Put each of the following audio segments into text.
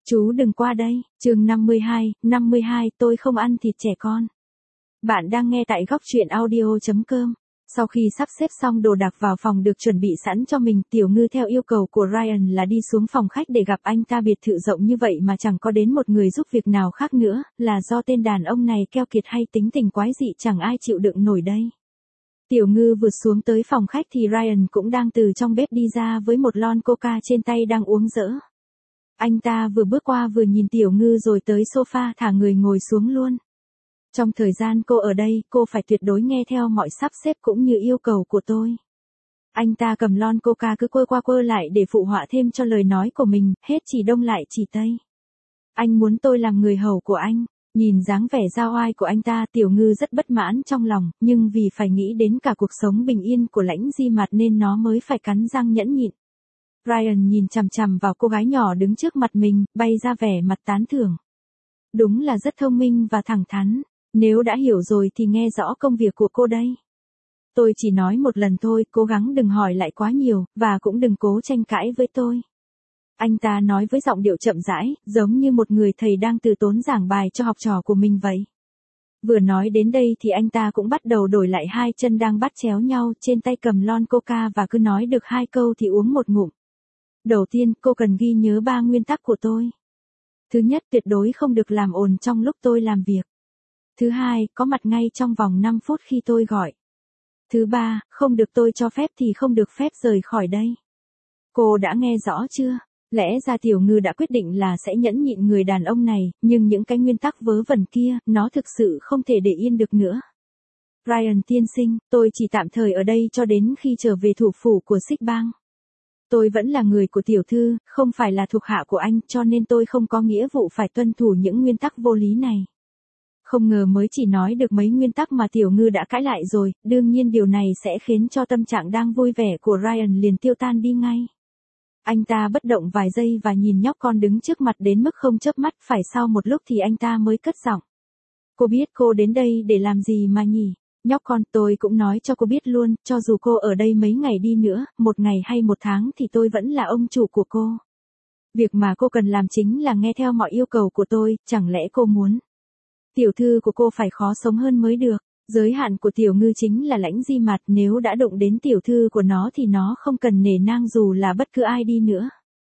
Chú đừng qua đây, chương 52, tôi không ăn thịt trẻ con. Bạn đang nghe tại góc truyện audio.com. Sau khi sắp xếp xong đồ đạc vào phòng được chuẩn bị sẵn cho mình, Tiểu Ngư theo yêu cầu của Ryan là đi xuống phòng khách để gặp anh ta. Biệt thự rộng như vậy mà chẳng có đến một người giúp việc nào khác nữa, là do tên đàn ông này keo kiệt hay tính tình quái dị chẳng ai chịu đựng nổi đây. Tiểu Ngư vừa xuống tới phòng khách thì Ryan cũng đang từ trong bếp đi ra với một lon coca trên tay đang uống dỡ. Anh ta vừa bước qua vừa nhìn Tiểu Ngư rồi tới sofa thả người ngồi xuống luôn. Trong thời gian cô ở đây, cô phải tuyệt đối nghe theo mọi sắp xếp cũng như yêu cầu của tôi. Anh ta cầm lon coca cứ quơ qua quơ lại để phụ họa thêm cho lời nói của mình, hết chỉ đông lại chỉ tây. Anh muốn tôi làm người hầu của anh. Nhìn dáng vẻ giao oai của anh ta, Tiểu Ngư rất bất mãn trong lòng, nhưng vì phải nghĩ đến cả cuộc sống bình yên của Lãnh Di Mạt nên nó mới phải cắn răng nhẫn nhịn. Ryan nhìn chằm chằm vào cô gái nhỏ đứng trước mặt mình, bay ra vẻ mặt tán thưởng. Đúng là rất thông minh và thẳng thắn, nếu đã hiểu rồi thì nghe rõ công việc của cô đây. Tôi chỉ nói một lần thôi, cố gắng đừng hỏi lại quá nhiều, và cũng đừng cố tranh cãi với tôi. Anh ta nói với giọng điệu chậm rãi, giống như một người thầy đang từ tốn giảng bài cho học trò của mình vậy. Vừa nói đến đây thì anh ta cũng bắt đầu đổi lại hai chân đang bắt chéo nhau, trên tay cầm lon coca và cứ nói được hai câu thì uống một ngụm. Đầu tiên, cô cần ghi nhớ 3 nguyên tắc của tôi. Thứ nhất, tuyệt đối không được làm ồn trong lúc tôi làm việc. Thứ hai, có mặt ngay trong vòng 5 phút khi tôi gọi. Thứ ba, không được tôi cho phép thì không được phép rời khỏi đây. Cô đã nghe rõ chưa? Lẽ ra Tiểu Ngư đã quyết định là sẽ nhẫn nhịn người đàn ông này, nhưng những cái nguyên tắc vớ vẩn kia, nó thực sự không thể để yên được nữa. Ryan tiên sinh, tôi chỉ tạm thời ở đây cho đến khi trở về thủ phủ của Xích Bang. Tôi vẫn là người của tiểu thư, không phải là thuộc hạ của anh, cho nên tôi không có nghĩa vụ phải tuân thủ những nguyên tắc vô lý này. Không ngờ mới chỉ nói được mấy nguyên tắc mà Tiểu Ngư đã cãi lại rồi, đương nhiên điều này sẽ khiến cho tâm trạng đang vui vẻ của Ryan liền tiêu tan đi ngay. Anh ta bất động vài giây và nhìn nhóc con đứng trước mặt đến mức không chớp mắt, phải sau một lúc thì anh ta mới cất giọng. Cô biết cô đến đây để làm gì mà nhỉ? Nhóc con, tôi cũng nói cho cô biết luôn, cho dù cô ở đây mấy ngày đi nữa, 1 ngày hay 1 tháng thì tôi vẫn là ông chủ của cô. Việc mà cô cần làm chính là nghe theo mọi yêu cầu của tôi, chẳng lẽ cô muốn tiểu thư của cô phải khó sống hơn mới được? Giới hạn của Tiểu Ngư chính là Lãnh Di Mạt, nếu đã đụng đến tiểu thư của nó thì nó không cần nể nang dù là bất cứ ai đi nữa.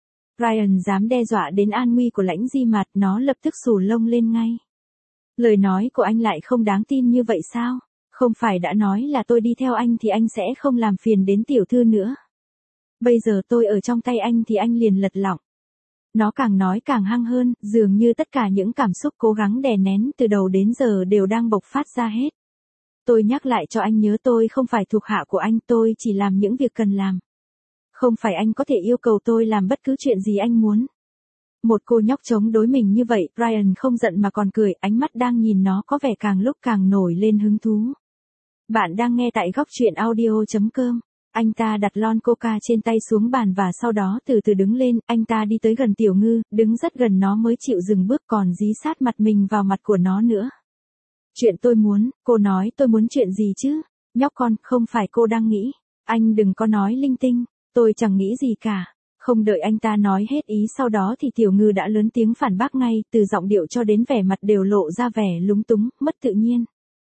Ryan dám đe dọa đến an nguy của Lãnh Di Mạt, nó lập tức xù lông lên ngay. Lời nói của anh lại không đáng tin như vậy sao? Không phải đã nói là tôi đi theo anh thì anh sẽ không làm phiền đến tiểu thư nữa. Bây giờ tôi ở trong tay anh thì anh liền lật lọng. Nó càng nói càng hăng hơn, dường như tất cả những cảm xúc cố gắng đè nén từ đầu đến giờ đều đang bộc phát ra hết. Tôi nhắc lại cho anh nhớ, tôi không phải thuộc hạ của anh, tôi chỉ làm những việc cần làm. Không phải anh có thể yêu cầu tôi làm bất cứ chuyện gì anh muốn. Một cô nhóc chống đối mình như vậy, Ryan không giận mà còn cười, ánh mắt đang nhìn nó có vẻ càng lúc càng nổi lên hứng thú. Bạn đang nghe tại góc truyện audio.com. Anh ta đặt lon coca trên tay xuống bàn và sau đó từ từ đứng lên, anh ta đi tới gần Tiểu Ngư, đứng rất gần nó mới chịu dừng bước, còn dí sát mặt mình vào mặt của nó nữa. Chuyện tôi muốn, cô nói tôi muốn chuyện gì chứ? Nhóc con, không phải cô đang nghĩ. Anh đừng có nói linh tinh, tôi chẳng nghĩ gì cả. Không đợi anh ta nói hết ý sau đó thì Tiểu Ngư đã lớn tiếng phản bác ngay, từ giọng điệu cho đến vẻ mặt đều lộ ra vẻ lúng túng, mất tự nhiên.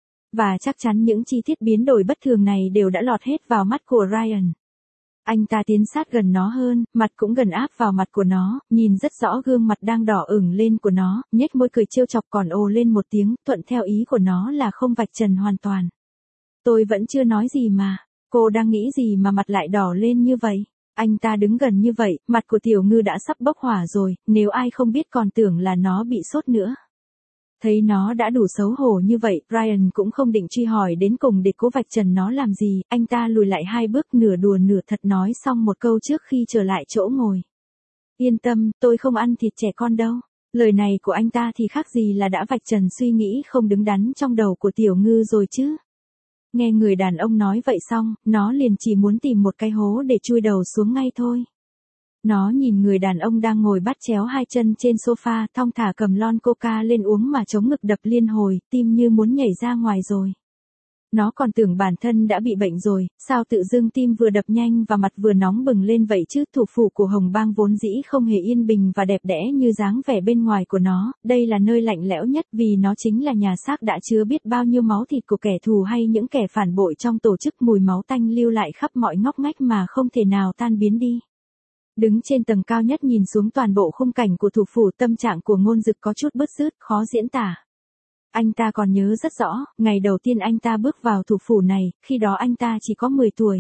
Và chắc chắn những chi tiết biến đổi bất thường này đều đã lọt hết vào mắt của Ryan. Anh ta tiến sát gần nó hơn, mặt cũng gần áp vào mặt của nó, nhìn rất rõ gương mặt đang đỏ ửng lên của nó, nhếch môi cười trêu chọc còn ồ lên một tiếng, thuận theo ý của nó là không vạch trần hoàn toàn. Tôi vẫn chưa nói gì mà, cô đang nghĩ gì mà mặt lại đỏ lên như vậy? Anh ta đứng gần như vậy, mặt của Tiểu Ngư đã sắp bốc hỏa rồi, nếu ai không biết còn tưởng là nó bị sốt nữa. Thấy nó đã đủ xấu hổ như vậy, Ryan cũng không định truy hỏi đến cùng để cố vạch trần nó làm gì, anh ta lùi lại 2 bước nửa đùa nửa thật nói xong một câu trước khi trở lại chỗ ngồi. Yên tâm, tôi không ăn thịt trẻ con đâu. Lời này của anh ta thì khác gì là đã vạch trần suy nghĩ không đứng đắn trong đầu của Tiểu Ngư rồi chứ. Nghe người đàn ông nói vậy xong, nó liền chỉ muốn tìm một cái hố để chui đầu xuống ngay thôi. Nó nhìn người đàn ông đang ngồi bắt chéo hai chân trên sofa, thong thả cầm lon coca lên uống mà chống ngực đập liên hồi, tim như muốn nhảy ra ngoài rồi. Nó còn tưởng bản thân đã bị bệnh rồi, sao tự dưng tim vừa đập nhanh và mặt vừa nóng bừng lên vậy chứ. Thủ phủ của Hồng Bang vốn dĩ không hề yên bình và đẹp đẽ như dáng vẻ bên ngoài của nó, đây là nơi lạnh lẽo nhất vì nó chính là nhà xác đã chứa biết bao nhiêu máu thịt của kẻ thù hay những kẻ phản bội trong tổ chức. Mùi máu tanh lưu lại khắp mọi ngóc ngách mà không thể nào tan biến đi. Đứng trên tầng cao nhất nhìn xuống toàn bộ khung cảnh của thủ phủ, tâm trạng của Ngôn Dực có chút bứt rứt, khó diễn tả. Anh ta còn nhớ rất rõ, ngày đầu tiên anh ta bước vào thủ phủ này, khi đó anh ta chỉ có 10 tuổi.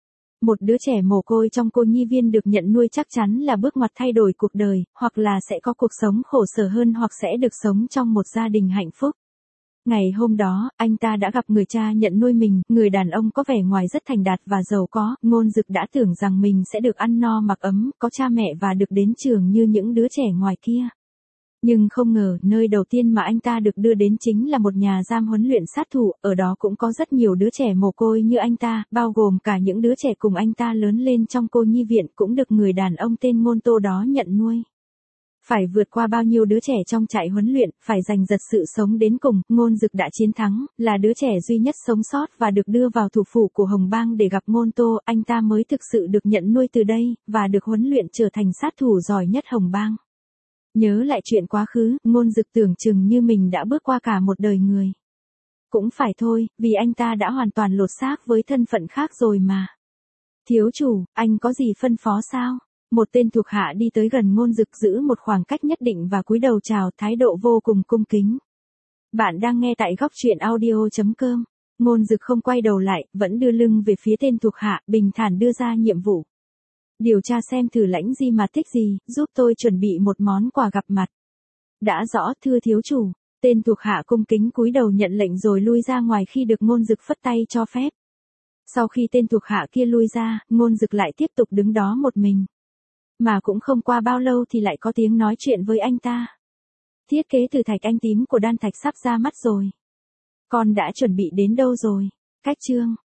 Một đứa trẻ mồ côi trong cô nhi viên được nhận nuôi chắc chắn là bước ngoặt thay đổi cuộc đời, hoặc là sẽ có cuộc sống khổ sở hơn hoặc sẽ được sống trong một gia đình hạnh phúc. Ngày hôm đó, anh ta đã gặp người cha nhận nuôi mình, người đàn ông có vẻ ngoài rất thành đạt và giàu có. Ngôn Dực đã tưởng rằng mình sẽ được ăn no mặc ấm, có cha mẹ và được đến trường như những đứa trẻ ngoài kia. Nhưng không ngờ, nơi đầu tiên mà anh ta được đưa đến chính là một nhà giam huấn luyện sát thủ, ở đó cũng có rất nhiều đứa trẻ mồ côi như anh ta, bao gồm cả những đứa trẻ cùng anh ta lớn lên trong cô nhi viện cũng được người đàn ông tên Ngôn Tô đó nhận nuôi. Phải vượt qua bao nhiêu đứa trẻ trong trại huấn luyện, phải giành giật sự sống đến cùng, Ngôn Dực đã chiến thắng, là đứa trẻ duy nhất sống sót và được đưa vào thủ phủ của Hồng Bang để gặp Ngôn Tô, anh ta mới thực sự được nhận nuôi từ đây, và được huấn luyện trở thành sát thủ giỏi nhất Hồng Bang. Nhớ lại chuyện quá khứ, Ngôn Dực tưởng chừng như mình đã bước qua cả một đời người. Cũng phải thôi, vì anh ta đã hoàn toàn lột xác với thân phận khác rồi mà. Thiếu chủ, anh có gì phân phó sao? Một tên thuộc hạ đi tới gần Ngôn Dực giữ một khoảng cách nhất định và cúi đầu chào, thái độ vô cùng cung kính. Bạn đang nghe tại góc truyện audio.com. Ngôn Dực không quay đầu lại, vẫn đưa lưng về phía tên thuộc hạ, bình thản đưa ra nhiệm vụ. Điều tra xem thử Lãnh Di mà thích gì, giúp tôi chuẩn bị một món quà gặp mặt. Đã rõ, thưa thiếu chủ. Tên thuộc hạ cung kính cúi đầu nhận lệnh rồi lui ra ngoài khi được Ngôn Dực phất tay cho phép. Sau khi tên thuộc hạ kia lui ra, Ngôn Dực lại tiếp tục đứng đó một mình. Mà cũng không qua bao lâu thì lại có tiếng nói chuyện với anh ta. Thiết kế thử thạch anh tím của Đan Thạch sắp ra mắt rồi. Con đã chuẩn bị đến đâu rồi? Cách chương.